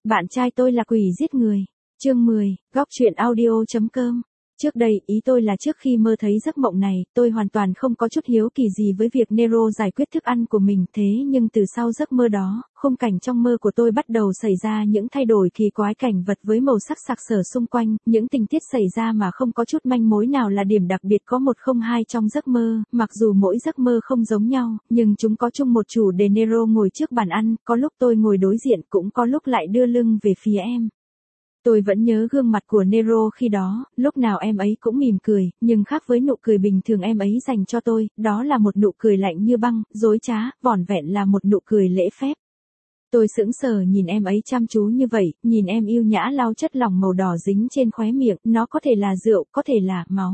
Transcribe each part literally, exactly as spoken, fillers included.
Bạn trai tôi là quỷ giết người. Chương mười, góc truyện audio.com. Trước đây, ý tôi là trước khi mơ thấy giấc mộng này, tôi hoàn toàn không có chút hiếu kỳ gì với việc Nero giải quyết thức ăn của mình, thế nhưng từ sau giấc mơ đó, khung cảnh trong mơ của tôi bắt đầu xảy ra những thay đổi kỳ quái, cảnh vật với màu sắc sặc sỡ xung quanh, những tình tiết xảy ra mà không có chút manh mối nào là điểm đặc biệt có một không hai trong giấc mơ, mặc dù mỗi giấc mơ không giống nhau, nhưng chúng có chung một chủ đề. Nero ngồi trước bàn ăn, có lúc tôi ngồi đối diện, cũng có lúc lại đưa lưng về phía em. Tôi vẫn nhớ gương mặt của Nero khi đó, lúc nào em ấy cũng mỉm cười, nhưng khác với nụ cười bình thường em ấy dành cho tôi, đó là một nụ cười lạnh như băng, dối trá, vỏn vẹn là một nụ cười lễ phép. Tôi sững sờ nhìn em ấy chăm chú như vậy, nhìn em yêu nhã lau chất lỏng màu đỏ dính trên khóe miệng, nó có thể là rượu, có thể là máu.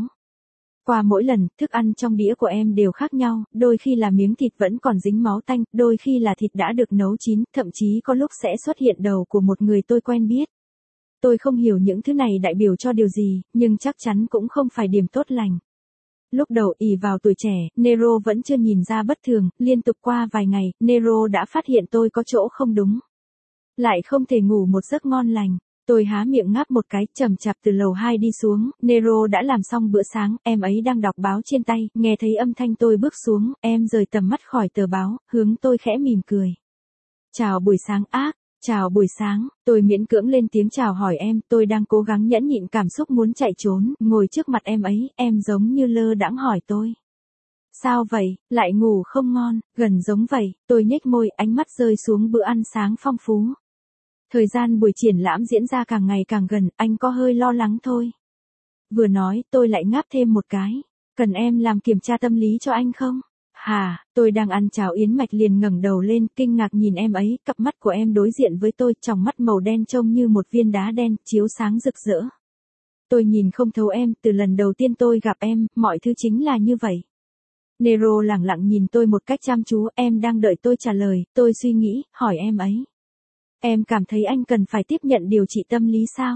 Qua mỗi lần, thức ăn trong đĩa của em đều khác nhau, đôi khi là miếng thịt vẫn còn dính máu tanh, đôi khi là thịt đã được nấu chín, thậm chí có lúc sẽ xuất hiện đầu của một người tôi quen biết. Tôi không hiểu những thứ này đại biểu cho điều gì, nhưng chắc chắn cũng không phải điểm tốt lành. Lúc đầu ỷ vào tuổi trẻ, Nero vẫn chưa nhìn ra bất thường, liên tục qua vài ngày, Nero đã phát hiện tôi có chỗ không đúng. Lại không thể ngủ một giấc ngon lành. Tôi há miệng ngáp một cái, chậm chạp từ lầu hai đi xuống, Nero đã làm xong bữa sáng, em ấy đang đọc báo trên tay, nghe thấy âm thanh tôi bước xuống, em rời tầm mắt khỏi tờ báo, hướng tôi khẽ mỉm cười. Chào buổi sáng ác. Chào buổi sáng, tôi miễn cưỡng lên tiếng chào hỏi em, tôi đang cố gắng nhẫn nhịn cảm xúc muốn chạy trốn, ngồi trước mặt em ấy, em giống như lơ đãng hỏi tôi. Sao vậy, lại ngủ không ngon, gần giống vậy, tôi nhếch môi, ánh mắt rơi xuống bữa ăn sáng phong phú. Thời gian buổi triển lãm diễn ra càng ngày càng gần, anh có hơi lo lắng thôi. Vừa nói, tôi lại ngáp thêm một cái, cần em làm kiểm tra tâm lý cho anh không? Hà, tôi đang ăn cháo yến mạch liền ngẩng đầu lên, kinh ngạc nhìn em ấy, cặp mắt của em đối diện với tôi, tròng mắt màu đen trông như một viên đá đen, chiếu sáng rực rỡ. Tôi nhìn không thấu em, từ lần đầu tiên tôi gặp em, mọi thứ chính là như vậy. Nero lẳng lặng nhìn tôi một cách chăm chú, em đang đợi tôi trả lời, tôi suy nghĩ, hỏi em ấy. Em cảm thấy anh cần phải tiếp nhận điều trị tâm lý sao?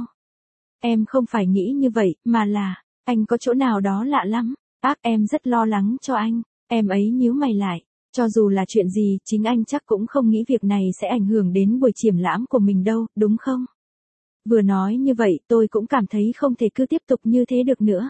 Em không phải nghĩ như vậy, mà là, anh có chỗ nào đó lạ lắm, ác em rất lo lắng cho anh. Em ấy nhíu mày lại, cho dù là chuyện gì, chính anh chắc cũng không nghĩ việc này sẽ ảnh hưởng đến buổi triển lãm của mình đâu, đúng không? Vừa nói như vậy, tôi cũng cảm thấy không thể cứ tiếp tục như thế được nữa.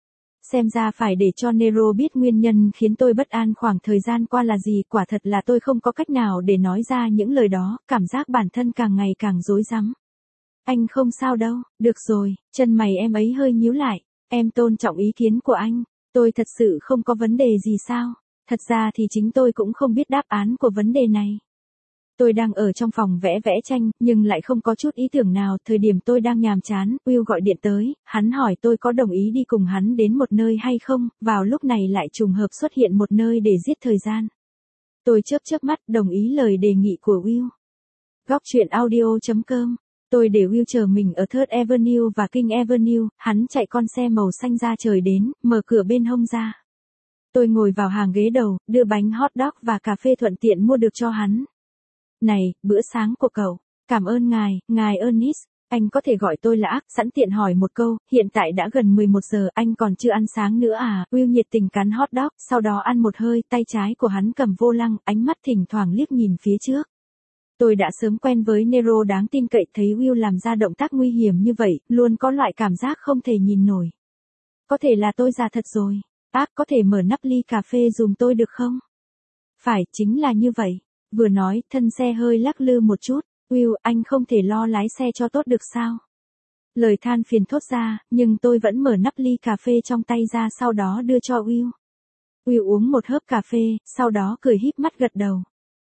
Xem ra phải để cho Nero biết nguyên nhân khiến tôi bất an khoảng thời gian qua là gì, quả thật là tôi không có cách nào để nói ra những lời đó, cảm giác bản thân càng ngày càng rối rắm. Anh không sao đâu, được rồi, chân mày em ấy hơi nhíu lại, em tôn trọng ý kiến của anh. Tôi thật sự không có vấn đề gì sao? Thật ra thì chính tôi cũng không biết đáp án của vấn đề này. Tôi đang ở trong phòng vẽ vẽ tranh, nhưng lại không có chút ý tưởng nào. Thời điểm tôi đang nhàm chán, Will gọi điện tới, hắn hỏi tôi có đồng ý đi cùng hắn đến một nơi hay không, vào lúc này lại trùng hợp xuất hiện một nơi để giết thời gian. Tôi chớp chớp mắt, đồng ý lời đề nghị của Will. Góc truyện audio.com. Tôi để Will chờ mình ở Third Avenue và King Avenue, hắn chạy con xe màu xanh ra trời đến, mở cửa bên hông ra. Tôi ngồi vào hàng ghế đầu, đưa bánh hot dog và cà phê thuận tiện mua được cho hắn. Này, bữa sáng của cậu. Cảm ơn ngài, ngài Ernest. Anh có thể gọi tôi là ác, sẵn tiện hỏi một câu, hiện tại đã gần mười một giờ, anh còn chưa ăn sáng nữa à? Will nhiệt tình cắn hot dog, sau đó ăn một hơi, tay trái của hắn cầm vô lăng, ánh mắt thỉnh thoảng liếc nhìn phía trước. Tôi đã sớm quen với Nero đáng tin cậy, thấy Will làm ra động tác nguy hiểm như vậy, luôn có loại cảm giác không thể nhìn nổi. Có thể là tôi già thật rồi. Ác, có thể mở nắp ly cà phê dùm tôi được không? Phải, chính là như vậy. Vừa nói, thân xe hơi lắc lư một chút. Will, anh không thể lo lái xe cho tốt được sao? Lời than phiền thốt ra, nhưng tôi vẫn mở nắp ly cà phê trong tay ra, sau đó đưa cho Will. Will uống một hớp cà phê, sau đó cười híp mắt gật đầu.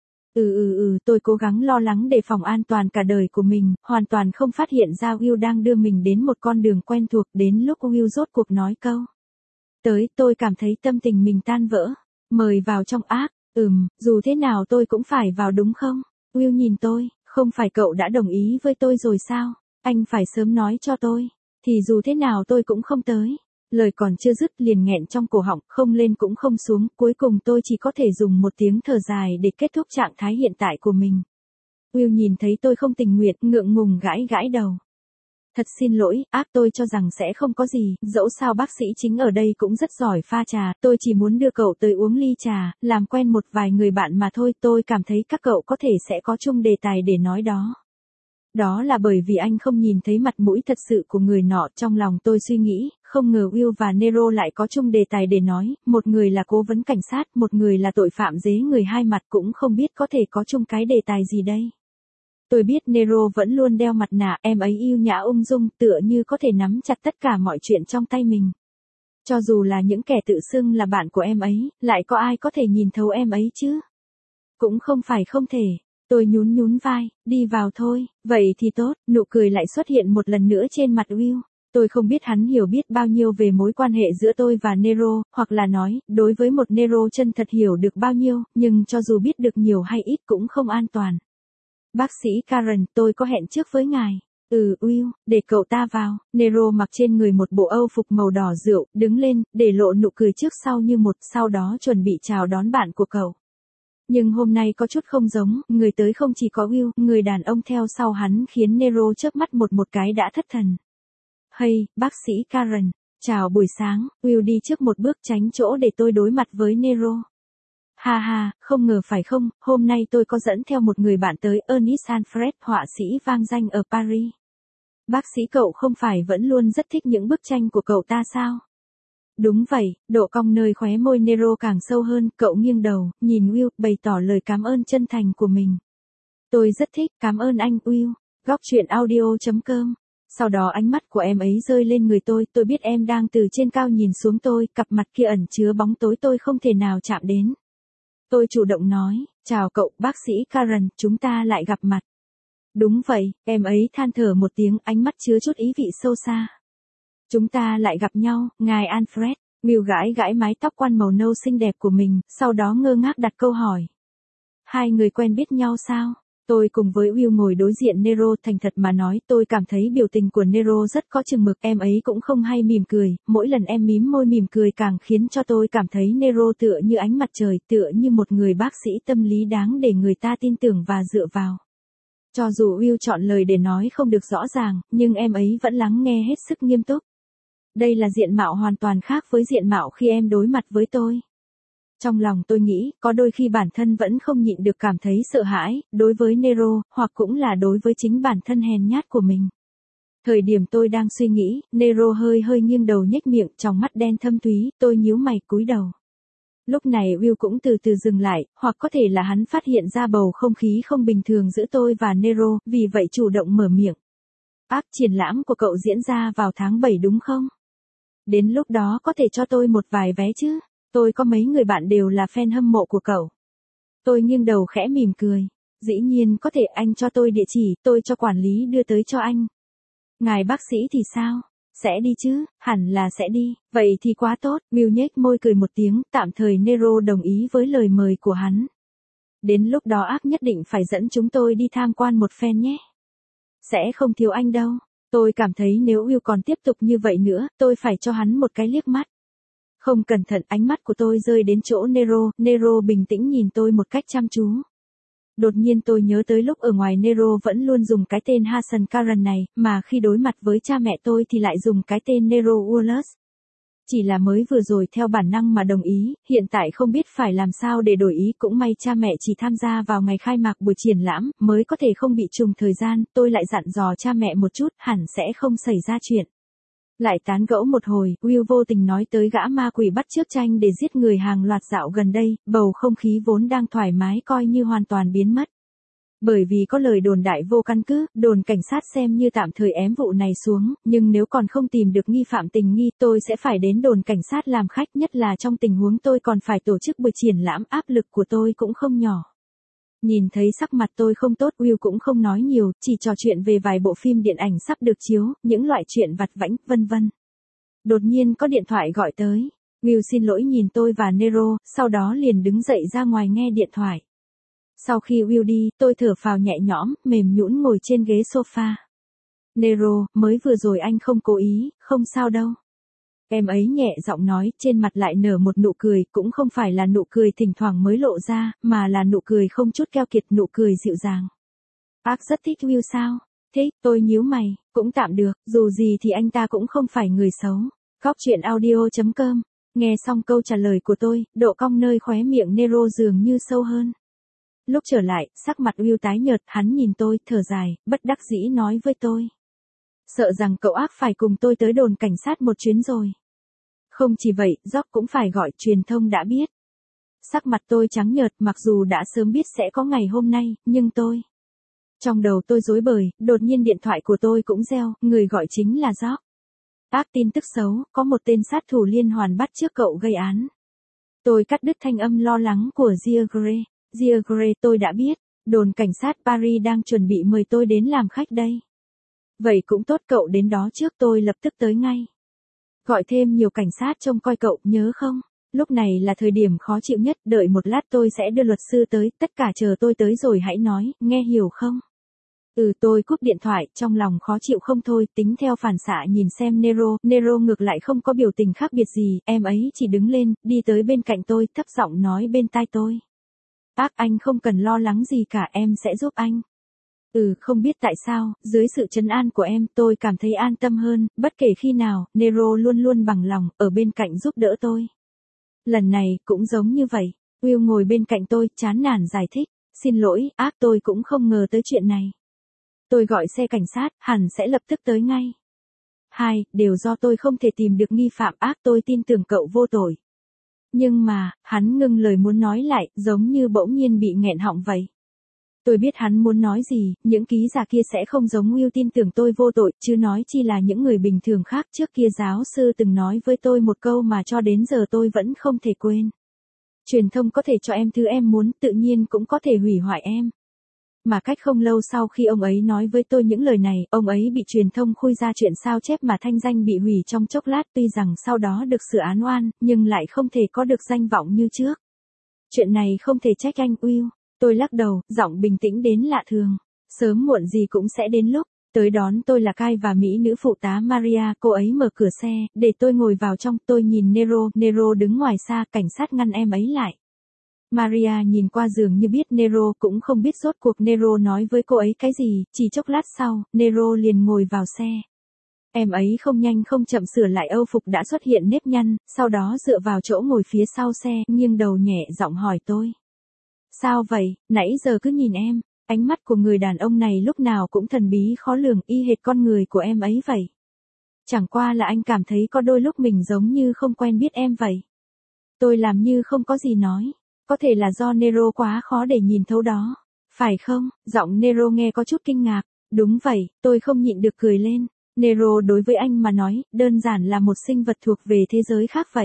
Ừ ừ ừ, tôi cố gắng lo lắng đề phòng an toàn cả đời của mình, hoàn toàn không phát hiện ra Will đang đưa mình đến một con đường quen thuộc, đến lúc Will rốt cuộc nói câu. Tới, tôi cảm thấy tâm tình mình tan vỡ. Mời vào trong ác, ừm, dù thế nào tôi cũng phải vào đúng không? Will nhìn tôi, không phải cậu đã đồng ý với tôi rồi sao? Anh phải sớm nói cho tôi, thì dù thế nào tôi cũng không tới. Lời còn chưa dứt liền nghẹn trong cổ họng, không lên cũng không xuống, cuối cùng tôi chỉ có thể dùng một tiếng thở dài để kết thúc trạng thái hiện tại của mình. Will nhìn thấy tôi không tình nguyện, ngượng ngùng gãi gãi đầu. Thật xin lỗi, ác, tôi cho rằng sẽ không có gì, dẫu sao bác sĩ chính ở đây cũng rất giỏi pha trà, tôi chỉ muốn đưa cậu tới uống ly trà, làm quen một vài người bạn mà thôi, tôi cảm thấy các cậu có thể sẽ có chung đề tài để nói đó. Đó là bởi vì anh không nhìn thấy mặt mũi thật sự của người nọ. Trong lòng tôi suy nghĩ, không ngờ Will và Nero lại có chung đề tài để nói, một người là cố vấn cảnh sát, một người là tội phạm dế người hai mặt, cũng không biết có thể có chung cái đề tài gì đây. Tôi biết Nero vẫn luôn đeo mặt nạ, em ấy yêu nhã ung dung, tựa như có thể nắm chặt tất cả mọi chuyện trong tay mình. Cho dù là những kẻ tự xưng là bạn của em ấy, lại có ai có thể nhìn thấu em ấy chứ? Cũng không phải không thể. Tôi nhún nhún vai, đi vào thôi, vậy thì tốt, nụ cười lại xuất hiện một lần nữa trên mặt Will. Tôi không biết hắn hiểu biết bao nhiêu về mối quan hệ giữa tôi và Nero, hoặc là nói, đối với một Nero chân thật hiểu được bao nhiêu, nhưng cho dù biết được nhiều hay ít cũng không an toàn. Bác sĩ Karen, tôi có hẹn trước với ngài. Ừ, Will, để cậu ta vào. Nero mặc trên người một bộ âu phục màu đỏ rượu, đứng lên, để lộ nụ cười trước sau như một, sau đó chuẩn bị chào đón bạn của cậu. Nhưng hôm nay có chút không giống, người tới không chỉ có Will, người đàn ông theo sau hắn khiến Nero chớp mắt một một cái đã thất thần. Hey, bác sĩ Karen, chào buổi sáng. Will đi trước một bước tránh chỗ để tôi đối mặt với Nero. Ha ha, không ngờ phải không, hôm nay tôi có dẫn theo một người bạn tới, Ernest Alfred, họa sĩ vang danh ở Paris. Bác sĩ cậu không phải vẫn luôn rất thích những bức tranh của cậu ta sao? Đúng vậy, độ cong nơi khóe môi Nero càng sâu hơn, cậu nghiêng đầu, nhìn Will, bày tỏ lời cảm ơn chân thành của mình. Tôi rất thích, cảm ơn anh, Will. Góc truyện audio chấm com. Sau đó ánh mắt của em ấy rơi lên người tôi, tôi biết em đang từ trên cao nhìn xuống tôi, cặp mặt kia ẩn chứa bóng tối tôi không thể nào chạm đến. Tôi chủ động nói, chào cậu, bác sĩ Karen, chúng ta lại gặp mặt. Đúng vậy, em ấy than thở một tiếng, ánh mắt chứa chút ý vị sâu xa. Chúng ta lại gặp nhau, ngài Alfred. Will gãi gãi mái tóc quan màu nâu xinh đẹp của mình, sau đó ngơ ngác đặt câu hỏi. Hai người quen biết nhau sao? Tôi cùng với Will ngồi đối diện Nero, thành thật mà nói, tôi cảm thấy biểu tình của Nero rất có chừng mực, em ấy cũng không hay mỉm cười, mỗi lần em mím môi mỉm cười càng khiến cho tôi cảm thấy Nero tựa như ánh mặt trời, tựa như một người bác sĩ tâm lý đáng để người ta tin tưởng và dựa vào. Cho dù Will chọn lời để nói không được rõ ràng, nhưng em ấy vẫn lắng nghe hết sức nghiêm túc. Đây là diện mạo hoàn toàn khác với diện mạo khi em đối mặt với tôi. Trong lòng tôi nghĩ, có đôi khi bản thân vẫn không nhịn được cảm thấy sợ hãi, đối với Nero, hoặc cũng là đối với chính bản thân hèn nhát của mình. Thời điểm tôi đang suy nghĩ, Nero hơi hơi nghiêng đầu nhếch miệng, trong mắt đen thâm thúy, tôi nhíu mày cúi đầu. Lúc này Will cũng từ từ dừng lại, hoặc có thể là hắn phát hiện ra bầu không khí không bình thường giữa tôi và Nero, vì vậy chủ động mở miệng. Ác triển lãm của cậu diễn ra vào tháng bảy đúng không? Đến lúc đó có thể cho tôi một vài vé chứ? Tôi có mấy người bạn đều là fan hâm mộ của cậu. Tôi nghiêng đầu khẽ mỉm cười. Dĩ nhiên có thể, anh cho tôi địa chỉ, tôi cho quản lý đưa tới cho anh. Ngài bác sĩ thì sao? Sẽ đi chứ, hẳn là sẽ đi, vậy thì quá tốt. Will nhếch môi cười một tiếng, tạm thời Nero đồng ý với lời mời của hắn. Đến lúc đó ác nhất định phải dẫn chúng tôi đi tham quan một phen nhé. Sẽ không thiếu anh đâu. Tôi cảm thấy nếu Will còn tiếp tục như vậy nữa, tôi phải cho hắn một cái liếc mắt. Không cẩn thận, ánh mắt của tôi rơi đến chỗ Nero, Nero bình tĩnh nhìn tôi một cách chăm chú. Đột nhiên tôi nhớ tới lúc ở ngoài Nero vẫn luôn dùng cái tên Hassan Karen này, mà khi đối mặt với cha mẹ tôi thì lại dùng cái tên Nero Wallace. Chỉ là mới vừa rồi theo bản năng mà đồng ý, hiện tại không biết phải làm sao để đổi ý, cũng may cha mẹ chỉ tham gia vào ngày khai mạc buổi triển lãm, mới có thể không bị trùng thời gian, tôi lại dặn dò cha mẹ một chút, hẳn sẽ không xảy ra chuyện. Lại tán gẫu một hồi, Will vô tình nói tới gã ma quỷ bắt chước tranh để giết người hàng loạt dạo gần đây, bầu không khí vốn đang thoải mái coi như hoàn toàn biến mất. Bởi vì có lời đồn đại vô căn cứ, đồn cảnh sát xem như tạm thời ém vụ này xuống, nhưng nếu còn không tìm được nghi phạm tình nghi, tôi sẽ phải đến đồn cảnh sát làm khách, nhất là trong tình huống tôi còn phải tổ chức buổi triển lãm, áp lực của tôi cũng không nhỏ. Nhìn thấy sắc mặt tôi không tốt, Will cũng không nói nhiều, chỉ trò chuyện về vài bộ phim điện ảnh sắp được chiếu, những loại chuyện vặt vãnh, vân vân. Đột nhiên có điện thoại gọi tới. Will xin lỗi nhìn tôi và Nero, sau đó liền đứng dậy ra ngoài nghe điện thoại. Sau khi Will đi, tôi thở phào nhẹ nhõm, mềm nhũn ngồi trên ghế sofa. Nero, mới vừa rồi anh không cố ý, không sao đâu. Em ấy nhẹ giọng nói, trên mặt lại nở một nụ cười, cũng không phải là nụ cười thỉnh thoảng mới lộ ra, mà là nụ cười không chút keo kiệt, nụ cười dịu dàng. Bác rất thích Will sao? Thích, tôi nhíu mày, cũng tạm được, dù gì thì anh ta cũng không phải người xấu. Góc truyện audio chấm com. Nghe xong câu trả lời của tôi, độ cong nơi khóe miệng Nero dường như sâu hơn. Lúc trở lại, sắc mặt Will tái nhợt, hắn nhìn tôi, thở dài, bất đắc dĩ nói với tôi. Sợ rằng cậu ác phải cùng tôi tới đồn cảnh sát một chuyến rồi. Không chỉ vậy, George cũng phải gọi truyền thông đã biết. Sắc mặt tôi trắng nhợt, mặc dù đã sớm biết sẽ có ngày hôm nay, nhưng tôi... Trong đầu tôi rối bời, đột nhiên điện thoại của tôi cũng reo, người gọi chính là George. Ác tin tức xấu, có một tên sát thủ liên hoàn bắt trước cậu gây án. Tôi cắt đứt thanh âm lo lắng của Gia Gray. Gia Gray, tôi đã biết, đồn cảnh sát Paris đang chuẩn bị mời tôi đến làm khách đây. Vậy cũng tốt, cậu đến đó trước, tôi lập tức tới ngay. Gọi thêm nhiều cảnh sát trông coi cậu, nhớ không? Lúc này là thời điểm khó chịu nhất, đợi một lát tôi sẽ đưa luật sư tới, tất cả chờ tôi tới rồi hãy nói, nghe hiểu không? Ừ, tôi cúp điện thoại, trong lòng khó chịu không thôi, tính theo phản xạ nhìn xem Nero, Nero ngược lại không có biểu tình khác biệt gì, em ấy chỉ đứng lên, đi tới bên cạnh tôi, thấp giọng nói bên tai tôi. Ác, anh không cần lo lắng gì cả, em sẽ giúp anh. Ừ, không biết tại sao, dưới sự trấn an của em, tôi cảm thấy an tâm hơn, bất kể khi nào, Nero luôn luôn bằng lòng, ở bên cạnh giúp đỡ tôi. Lần này, cũng giống như vậy, Will ngồi bên cạnh tôi, chán nản giải thích, xin lỗi, Ác, tôi cũng không ngờ tới chuyện này. Tôi gọi xe cảnh sát, hẳn sẽ lập tức tới ngay. Hai, đều do tôi không thể tìm được nghi phạm. Ác, tôi tin tưởng cậu vô tội. Nhưng mà, hắn ngưng lời muốn nói lại, giống như bỗng nhiên bị nghẹn họng vậy. Tôi biết hắn muốn nói gì, những ký giả kia sẽ không giống Will tin tưởng tôi vô tội, chứ nói chi là những người bình thường khác. Trước kia giáo sư từng nói với tôi một câu mà cho đến giờ tôi vẫn không thể quên. Truyền thông có thể cho em thứ em muốn, tự nhiên cũng có thể hủy hoại em. Mà cách không lâu sau khi ông ấy nói với tôi những lời này, ông ấy bị truyền thông khui ra chuyện sao chép mà thanh danh bị hủy trong chốc lát, tuy rằng sau đó được xử án oan, nhưng lại không thể có được danh vọng như trước. Chuyện này không thể trách anh Will. Tôi lắc đầu, giọng bình tĩnh đến lạ thường. Sớm muộn gì cũng sẽ đến lúc. Tới đón tôi là Kai và Mỹ nữ phụ tá Maria, cô ấy mở cửa xe, để tôi ngồi vào trong, tôi nhìn Nero, Nero đứng ngoài xa, cảnh sát ngăn em ấy lại. Maria nhìn qua dường như biết Nero, cũng không biết rốt cuộc Nero nói với cô ấy cái gì, chỉ chốc lát sau, Nero liền ngồi vào xe. Em ấy không nhanh không chậm sửa lại âu phục đã xuất hiện nếp nhăn, sau đó dựa vào chỗ ngồi phía sau xe, nghiêng đầu nhẹ giọng hỏi tôi. Sao vậy, nãy giờ cứ nhìn em, ánh mắt của người đàn ông này lúc nào cũng thần bí khó lường, y hệt con người của em ấy vậy. Chẳng qua là anh cảm thấy có đôi lúc mình giống như không quen biết em vậy. Tôi làm như không có gì nói. Có thể là do Nero quá khó để nhìn thấu đó. Phải không? Giọng Nero nghe có chút kinh ngạc. Đúng vậy, tôi không nhịn được cười lên. Nero đối với anh mà nói, đơn giản là một sinh vật thuộc về thế giới khác vậy.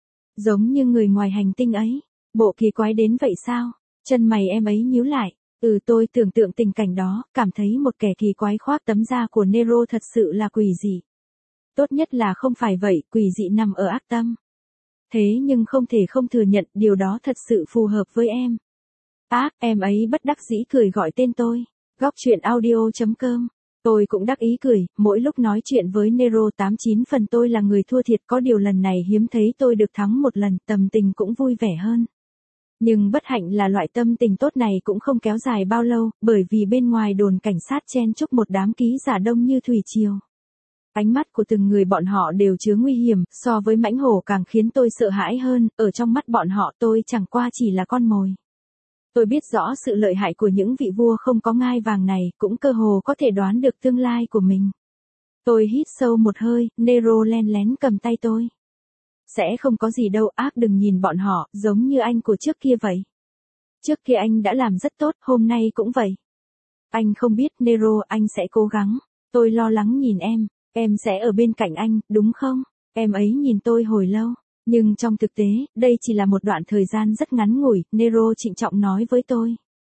Giống như người ngoài hành tinh ấy. Bộ kỳ quái đến vậy sao? Chân mày em ấy nhíu lại. Ừ, tôi tưởng tượng tình cảnh đó, cảm thấy một kẻ kỳ quái khoác tấm da của Nero thật sự là quỷ dị. Tốt nhất là không phải vậy, quỷ dị nằm ở ác tâm. Thế nhưng không thể không thừa nhận điều đó thật sự phù hợp với em. Ác, em ấy bất đắc dĩ cười gọi tên tôi. Góc chuyện audio chấm com. Tôi cũng đắc ý cười, mỗi lúc nói chuyện với Nero tám chín phần tôi là người thua thiệt, có điều lần này hiếm thấy tôi được thắng một lần, tâm tình cũng vui vẻ hơn. Nhưng bất hạnh là loại tâm tình tốt này cũng không kéo dài bao lâu, bởi vì bên ngoài đồn cảnh sát chen chúc một đám ký giả đông như thủy triều. Ánh mắt của từng người bọn họ đều chứa nguy hiểm, so với mãnh hổ càng khiến tôi sợ hãi hơn, ở trong mắt bọn họ tôi chẳng qua chỉ là con mồi. Tôi biết rõ sự lợi hại của những vị vua không có ngai vàng này, cũng cơ hồ có thể đoán được tương lai của mình. Tôi hít sâu một hơi, Nero len lén cầm tay tôi. Sẽ không có gì đâu, Ác, đừng nhìn bọn họ, giống như anh của trước kia vậy. Trước kia anh đã làm rất tốt, hôm nay cũng vậy. Anh không biết, Nero, anh sẽ cố gắng. Tôi lo lắng nhìn em. Em sẽ ở bên cạnh anh, đúng không? Em ấy nhìn tôi hồi lâu. Nhưng trong thực tế, đây chỉ là một đoạn thời gian rất ngắn ngủi, Nero trịnh trọng nói với tôi.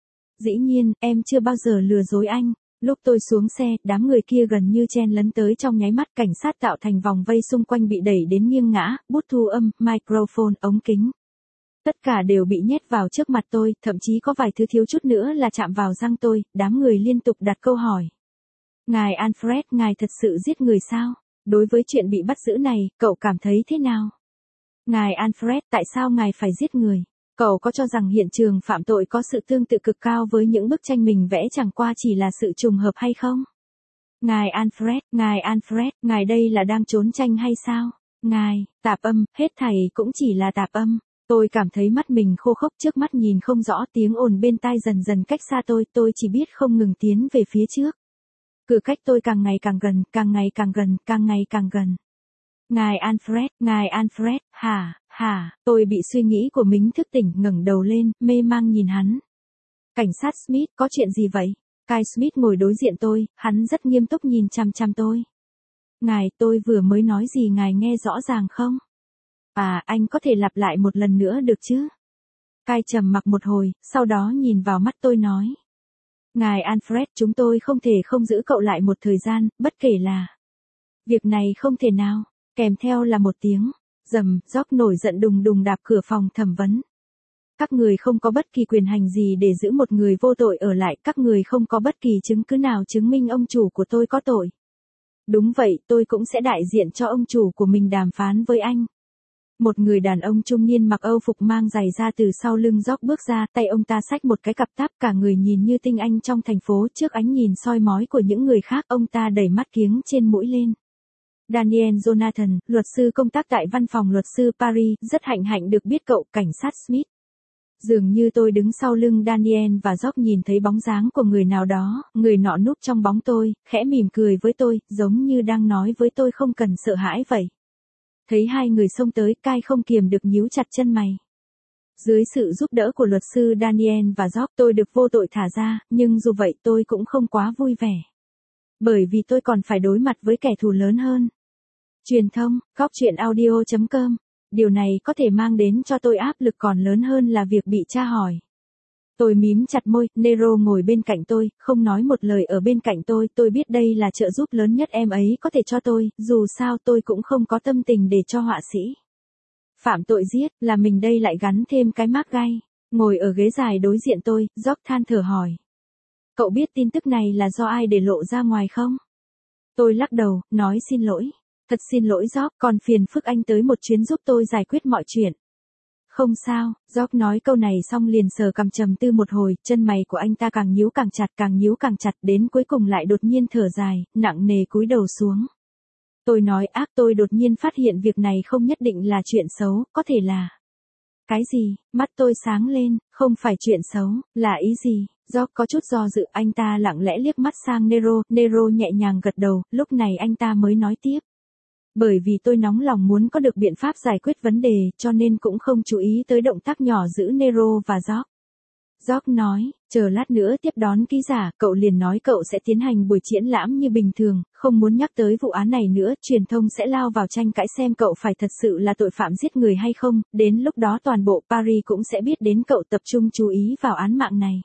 Dĩ nhiên, em chưa bao giờ lừa dối anh. Lúc tôi xuống xe, đám người kia gần như chen lấn tới trong nháy mắt, cảnh sát tạo thành vòng vây xung quanh bị đẩy đến nghiêng ngã, bút thu âm, microphone, ống kính. Tất cả đều bị nhét vào trước mặt tôi, thậm chí có vài thứ thiếu chút nữa là chạm vào răng tôi, đám người liên tục đặt câu hỏi. Ngài Alfred, ngài thật sự giết người sao? Đối với chuyện bị bắt giữ này, cậu cảm thấy thế nào? Ngài Alfred, tại sao ngài phải giết người? Cậu có cho rằng hiện trường phạm tội có sự tương tự cực cao với những bức tranh mình vẽ chẳng qua chỉ là sự trùng hợp hay không? Ngài Alfred, ngài Alfred, ngài đây là đang trốn tranh hay sao? Ngài, tạp âm, hết thảy cũng chỉ là tạp âm. Tôi cảm thấy mắt mình khô khốc, trước mắt nhìn không rõ, tiếng ồn bên tai dần dần cách xa tôi, tôi chỉ biết không ngừng tiến về phía trước. Cửa cách tôi càng ngày càng gần, càng ngày càng gần, càng ngày càng gần. Ngài Alfred, ngài Alfred, hả, hả, tôi bị suy nghĩ của mình thức tỉnh, ngẩng đầu lên, mê mang nhìn hắn. Cảnh sát Smith, có chuyện gì vậy? Kyle Smith ngồi đối diện tôi, hắn rất nghiêm túc nhìn chằm chằm tôi. Ngài, tôi vừa mới nói gì ngài nghe rõ ràng không? À, anh có thể lặp lại một lần nữa được chứ? Kyle trầm mặc một hồi, sau đó nhìn vào mắt tôi nói. Ngài Alfred, chúng tôi không thể không giữ cậu lại một thời gian, bất kể là. Việc này không thể nào, kèm theo là một tiếng. Rầm, George nổi giận đùng đùng đạp cửa phòng thẩm vấn. Các người không có bất kỳ quyền hành gì để giữ một người vô tội ở lại, các người không có bất kỳ chứng cứ nào chứng minh ông chủ của tôi có tội. Đúng vậy, tôi cũng sẽ đại diện cho ông chủ của mình đàm phán với anh. Một người đàn ông trung niên mặc Âu phục mang giày ra từ sau lưng George bước ra, tay ông ta xách một cái cặp táp, cả người nhìn như tinh anh trong thành phố, trước ánh nhìn soi mói của những người khác, ông ta đẩy mắt kiếng trên mũi lên. Daniel Jonathan, luật sư công tác tại văn phòng luật sư Paris, rất hạnh hạnh được biết cậu, cảnh sát Smith. Dường như tôi đứng sau lưng Daniel và George nhìn thấy bóng dáng của người nào đó, người nọ núp trong bóng tôi, khẽ mỉm cười với tôi, giống như đang nói với tôi không cần sợ hãi vậy. Thấy hai người xông tới, Kyle không kiềm được nhíu chặt chân mày. Dưới sự giúp đỡ của luật sư Daniel và George, tôi được vô tội thả ra, nhưng dù vậy tôi cũng không quá vui vẻ. Bởi vì tôi còn phải đối mặt với kẻ thù lớn hơn. Truyền thông, góc chuyện audio chấm com. Điều này có thể mang đến cho tôi áp lực còn lớn hơn là việc bị tra hỏi. Tôi mím chặt môi, Nero ngồi bên cạnh tôi, không nói một lời ở bên cạnh tôi, tôi biết đây là trợ giúp lớn nhất em ấy có thể cho tôi, dù sao tôi cũng không có tâm tình để cho họa sĩ phạm tội giết, là mình đây lại gắn thêm cái mác gai. Ngồi ở ghế dài đối diện tôi, George than thở hỏi. Cậu biết tin tức này là do ai để lộ ra ngoài không? Tôi lắc đầu, nói xin lỗi. Thật xin lỗi George, còn phiền phức anh tới một chuyến giúp tôi giải quyết mọi chuyện. Không sao, George nói câu này xong liền sờ cằm trầm tư một hồi, chân mày của anh ta càng nhíu càng chặt, càng nhíu càng chặt, đến cuối cùng lại đột nhiên thở dài, nặng nề cúi đầu xuống. Tôi nói ác, tôi đột nhiên phát hiện việc này không nhất định là chuyện xấu, có thể là. Cái gì? Mắt tôi sáng lên, không phải chuyện xấu, là ý gì? George có chút do dự, anh ta lặng lẽ liếc mắt sang Nero, Nero nhẹ nhàng gật đầu, lúc này anh ta mới nói tiếp. Bởi vì tôi nóng lòng muốn có được biện pháp giải quyết vấn đề, cho nên cũng không chú ý tới động tác nhỏ giữa Nero và George. George nói, chờ lát nữa tiếp đón ký giả, cậu liền nói cậu sẽ tiến hành buổi triển lãm như bình thường, không muốn nhắc tới vụ án này nữa, truyền thông sẽ lao vào tranh cãi xem cậu phải thật sự là tội phạm giết người hay không, đến lúc đó toàn bộ Paris cũng sẽ biết đến cậu, tập trung chú ý vào án mạng này.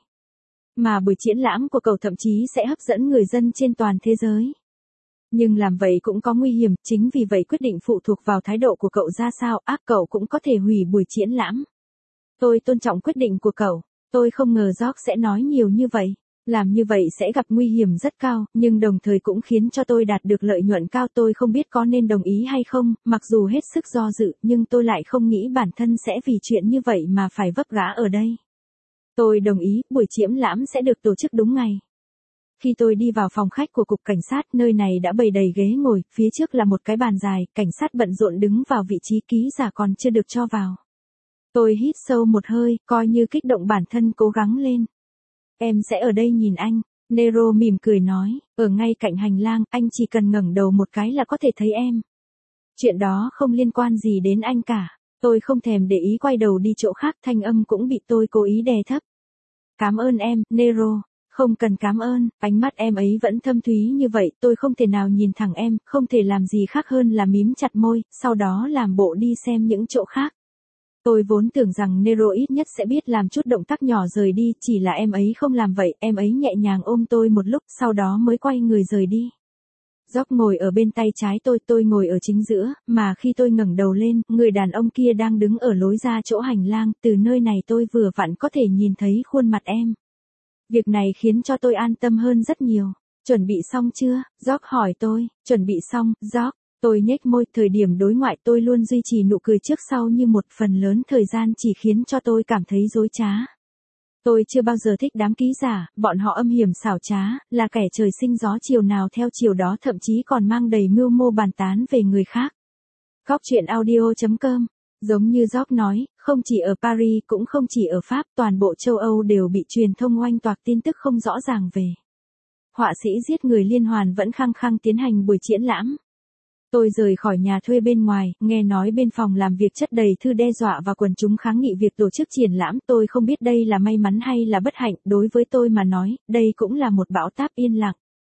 Mà buổi triển lãm của cậu thậm chí sẽ hấp dẫn người dân trên toàn thế giới. Nhưng làm vậy cũng có nguy hiểm, chính vì vậy quyết định phụ thuộc vào thái độ của cậu ra sao, ác cậu cũng có thể hủy buổi triển lãm. Tôi tôn trọng quyết định của cậu, tôi không ngờ George sẽ nói nhiều như vậy. Làm như vậy sẽ gặp nguy hiểm rất cao, nhưng đồng thời cũng khiến cho tôi đạt được lợi nhuận cao, tôi không biết có nên đồng ý hay không, mặc dù hết sức do dự, nhưng tôi lại không nghĩ bản thân sẽ vì chuyện như vậy mà phải vấp ngã ở đây. Tôi đồng ý, buổi triển lãm sẽ được tổ chức đúng ngày. Khi tôi đi vào phòng khách của cục cảnh sát, nơi này đã bày đầy ghế ngồi, phía trước là một cái bàn dài, cảnh sát bận rộn đứng vào vị trí, ký giả còn chưa được cho vào. Tôi hít sâu một hơi, coi như kích động bản thân cố gắng lên. Em sẽ ở đây nhìn anh, Nero mỉm cười nói, ở ngay cạnh hành lang, anh chỉ cần ngẩng đầu một cái là có thể thấy em. Chuyện đó không liên quan gì đến anh cả. Tôi không thèm để ý quay đầu đi chỗ khác, thanh âm cũng bị tôi cố ý đè thấp. Cảm ơn em, Nero. Không cần cảm ơn, ánh mắt em ấy vẫn thâm thúy như vậy, tôi không thể nào nhìn thẳng em, không thể làm gì khác hơn là mím chặt môi, sau đó làm bộ đi xem những chỗ khác. Tôi vốn tưởng rằng Nero ít nhất sẽ biết làm chút động tác nhỏ rời đi, chỉ là em ấy không làm vậy, em ấy nhẹ nhàng ôm tôi một lúc, sau đó mới quay người rời đi. George ngồi ở bên tay trái tôi, tôi ngồi ở chính giữa, mà khi tôi ngẩng đầu lên, người đàn ông kia đang đứng ở lối ra chỗ hành lang, từ nơi này tôi vừa vặn có thể nhìn thấy khuôn mặt em. Việc này khiến cho tôi an tâm hơn rất nhiều. Chuẩn bị xong chưa? George hỏi tôi. Chuẩn bị xong, George. Tôi nhếch môi, thời điểm đối ngoại tôi luôn duy trì nụ cười trước sau như một phần lớn thời gian chỉ khiến cho tôi cảm thấy dối trá. Tôi chưa bao giờ thích đám ký giả, bọn họ âm hiểm xảo trá, là kẻ trời sinh gió chiều nào theo chiều đó, thậm chí còn mang đầy mưu mô bàn tán về người khác. Góc chuyện audio chấm com Giống như Job nói, không chỉ ở Paris cũng không chỉ ở Pháp, toàn bộ châu Âu đều bị truyền thông oanh toạc tin tức không rõ ràng về. Họa sĩ giết người liên hoàn vẫn khăng khăng tiến hành buổi triển lãm. Tôi rời khỏi nhà thuê bên ngoài, nghe nói bên phòng làm việc chất đầy thư đe dọa và quần chúng kháng nghị việc tổ chức triển lãm. Tôi không biết đây là may mắn hay là bất hạnh, đối với tôi mà nói, đây cũng là một bão táp yên lặng.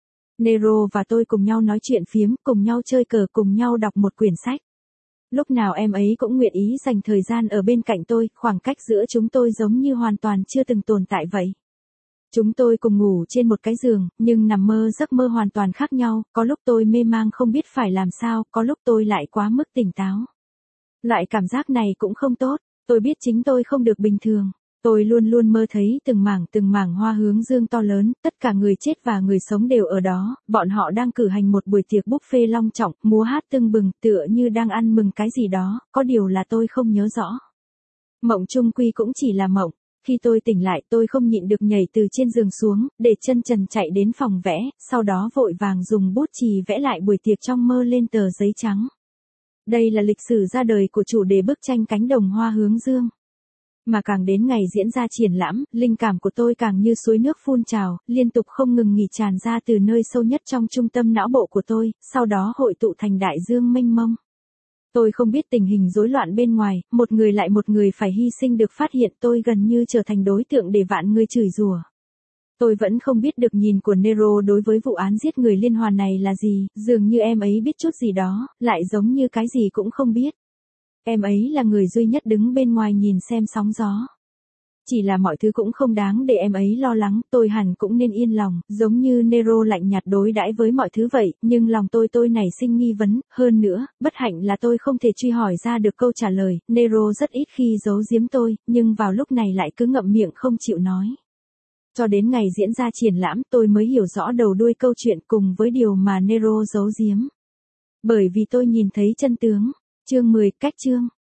Nero và tôi cùng nhau nói chuyện phiếm, cùng nhau chơi cờ, cùng nhau đọc một quyển sách. Lúc nào em ấy cũng nguyện ý dành thời gian ở bên cạnh tôi, khoảng cách giữa chúng tôi giống như hoàn toàn chưa từng tồn tại vậy. Chúng tôi cùng ngủ trên một cái giường, nhưng nằm mơ giấc mơ hoàn toàn khác nhau, có lúc tôi mê mang không biết phải làm sao, có lúc tôi lại quá mức tỉnh táo. Loại cảm giác này cũng không tốt, tôi biết chính tôi không được bình thường. Tôi luôn luôn mơ thấy từng mảng từng mảng hoa hướng dương to lớn, tất cả người chết và người sống đều ở đó, bọn họ đang cử hành một buổi tiệc buffet long trọng, múa hát tưng bừng, tựa như đang ăn mừng cái gì đó, có điều là tôi không nhớ rõ. Mộng chung quy cũng chỉ là mộng. Khi tôi tỉnh lại tôi không nhịn được nhảy từ trên giường xuống, để chân trần chạy đến phòng vẽ, sau đó vội vàng dùng bút chì vẽ lại buổi tiệc trong mơ lên tờ giấy trắng. Đây là lịch sử ra đời của chủ đề bức tranh cánh đồng hoa hướng dương. Mà càng đến ngày diễn ra triển lãm, linh cảm của tôi càng như suối nước phun trào, liên tục không ngừng nghỉ tràn ra từ nơi sâu nhất trong trung tâm não bộ của tôi, sau đó hội tụ thành đại dương mênh mông. Tôi không biết tình hình rối loạn bên ngoài, một người lại một người phải hy sinh được phát hiện, tôi gần như trở thành đối tượng để vạn người chửi rủa. Tôi vẫn không biết được nhìn của Nero đối với vụ án giết người liên hoàn này là gì, dường như em ấy biết chút gì đó, lại giống như cái gì cũng không biết. Em ấy là người duy nhất đứng bên ngoài nhìn xem sóng gió. Chỉ là mọi thứ cũng không đáng để em ấy lo lắng, tôi hẳn cũng nên yên lòng, giống như Nero lạnh nhạt đối đãi với mọi thứ vậy, nhưng lòng tôi tôi nảy sinh nghi vấn, hơn nữa, bất hạnh là tôi không thể truy hỏi ra được câu trả lời, Nero rất ít khi giấu giếm tôi, nhưng vào lúc này lại cứ ngậm miệng không chịu nói. Cho đến ngày diễn ra triển lãm tôi mới hiểu rõ đầu đuôi câu chuyện cùng với điều mà Nero giấu giếm. Bởi vì tôi nhìn thấy chân tướng. Chương mười, cách chương.